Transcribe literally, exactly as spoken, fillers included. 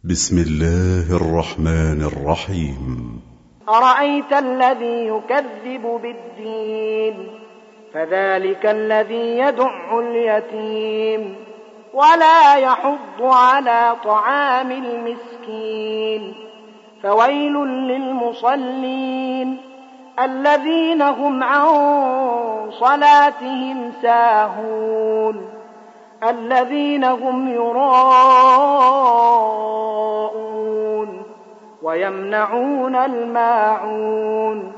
بسم الله الرحمن الرحيم. أرأيت الذي يكذب بالدين فذلك الذي يدع اليتيم ولا يحض على طعام المسكين فويل للمصلين الذين هم عن صلاتهم ساهون الذين هم يراءون ويمنعون الماعون